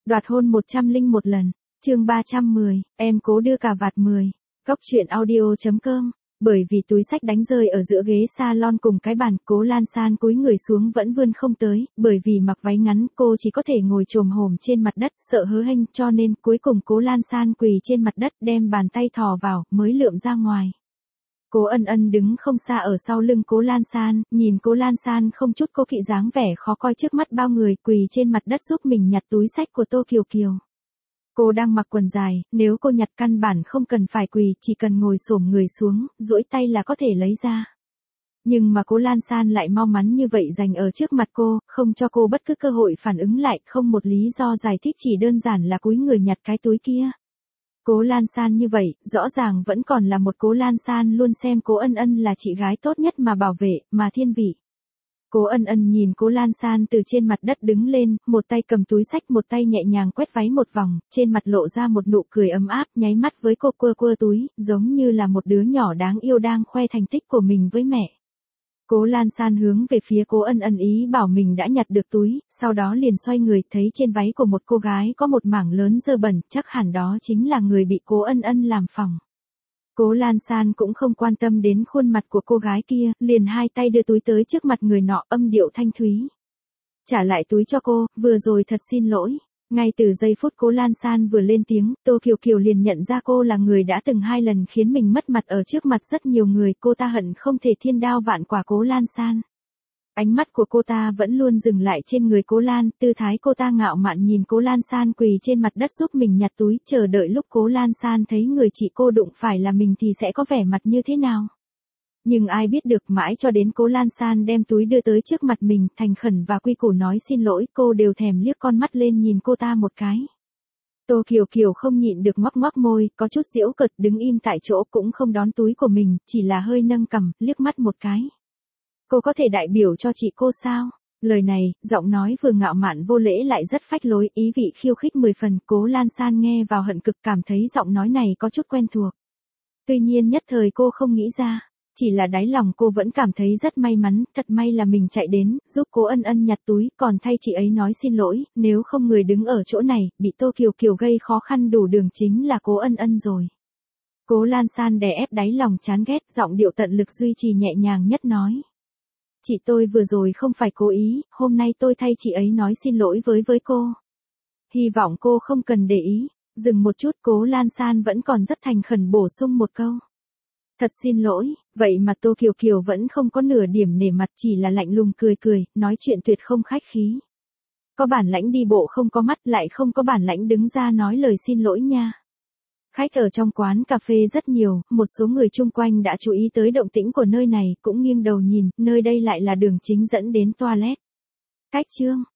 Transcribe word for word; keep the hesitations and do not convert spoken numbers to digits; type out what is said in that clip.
Đoạt hôn một trăm lẻ một lần. Chương ba trăm mười, em cố đưa cà vạt mười. Cóc truyện audio chấm com. Bởi vì túi xách đánh rơi ở giữa ghế salon cùng cái bàn, Cố Lan San cúi người xuống vẫn vươn không tới, bởi vì mặc váy ngắn, cô chỉ có thể ngồi chồm hổm trên mặt đất, sợ hớ hênh, cho nên cuối cùng Cố Lan San quỳ trên mặt đất, đem bàn tay thò vào, mới lượm ra ngoài. Cố Ân Ân đứng không xa ở sau lưng Cố Lan San, nhìn Cố Lan San không chút cố kỵ dáng vẻ khó coi trước mắt bao người, quỳ trên mặt đất giúp mình nhặt túi xách của Tô Kiều Kiều. Cô đang mặc quần dài, nếu cô nhặt căn bản không cần phải quỳ, chỉ cần ngồi xổm người xuống, duỗi tay là có thể lấy ra. Nhưng mà Cố Lan San lại mau mắn như vậy dành ở trước mặt cô, không cho cô bất cứ cơ hội phản ứng lại, không một lý do giải thích, chỉ đơn giản là cúi người nhặt cái túi kia. Cố Lan San như vậy, rõ ràng vẫn còn là một Cố Lan San luôn xem Cố Ân Ân là chị gái tốt nhất mà bảo vệ, mà thiên vị. Cố Ân Ân nhìn Cố Lan San từ trên mặt đất đứng lên, một tay cầm túi xách, một tay nhẹ nhàng quét váy một vòng, trên mặt lộ ra một nụ cười ấm áp, nháy mắt với cô quơ quơ túi, giống như là một đứa nhỏ đáng yêu đang khoe thành tích của mình với mẹ. Cố Lan San hướng về phía Cố Ân Ân ý bảo mình đã nhặt được túi, sau đó liền xoay người, thấy trên váy của một cô gái có một mảng lớn dơ bẩn, chắc hẳn đó chính là người bị Cố Ân Ân làm phỏng. Cố Lan San cũng không quan tâm đến khuôn mặt của cô gái kia, liền hai tay đưa túi tới trước mặt người nọ, âm điệu thanh thúy. Trả lại túi cho cô, vừa rồi thật xin lỗi. Ngay từ giây phút Cố Lan San vừa lên tiếng, Tô Kiều Kiều liền nhận ra cô là người đã từng hai lần khiến mình mất mặt ở trước mặt rất nhiều người, cô ta hận không thể thiên đao vạn quả Cố Lan San. Ánh mắt của cô ta vẫn luôn dừng lại trên người Cố Lan, tư thái cô ta ngạo mạn nhìn Cố Lan San quỳ trên mặt đất giúp mình nhặt túi, chờ đợi lúc Cố Lan San thấy người chị cô đụng phải là mình thì sẽ có vẻ mặt như thế nào. Nhưng ai biết được, mãi cho đến Cố Lan San đem túi đưa tới trước mặt mình, thành khẩn và quy củ nói xin lỗi, cô đều thèm liếc con mắt lên nhìn cô ta một cái. Tô Kiều Kiều không nhịn được ngoắc ngoắc môi, có chút giễu cợt, đứng im tại chỗ cũng không đón túi của mình, chỉ là hơi nâng cằm, liếc mắt một cái. Cô có thể đại biểu cho chị cô sao? Lời này, giọng nói vừa ngạo mạn vô lễ lại rất phách lối, ý vị khiêu khích mười phần, Cố Lan San nghe vào hận cực, cảm thấy giọng nói này có chút quen thuộc. Tuy nhiên nhất thời cô không nghĩ ra, chỉ là đáy lòng cô vẫn cảm thấy rất may mắn, thật may là mình chạy đến, giúp Cố Ân Ân nhặt túi, còn thay chị ấy nói xin lỗi, nếu không người đứng ở chỗ này, bị Tô Kiều Kiều gây khó khăn đủ đường chính là Cố Ân Ân rồi. Cố Lan San đè ép đáy lòng chán ghét, giọng điệu tận lực duy trì nhẹ nhàng nhất nói. Chị tôi vừa rồi không phải cố ý, hôm nay tôi thay chị ấy nói xin lỗi với với cô. Hy vọng cô không cần để ý. Dừng một chút, Cố Lan San vẫn còn rất thành khẩn bổ sung một câu. Thật xin lỗi, vậy mà Tô Kiều Kiều vẫn không có nửa điểm nể mặt, chỉ là lạnh lùng cười cười, nói chuyện tuyệt không khách khí. Có bản lãnh đi bộ không có mắt, lại không có bản lãnh đứng ra nói lời xin lỗi nha. Khách ở trong quán cà phê rất nhiều, một số người chung quanh đã chú ý tới động tĩnh của nơi này, cũng nghiêng đầu nhìn, nơi đây lại là đường chính dẫn đến toilet. Cách chương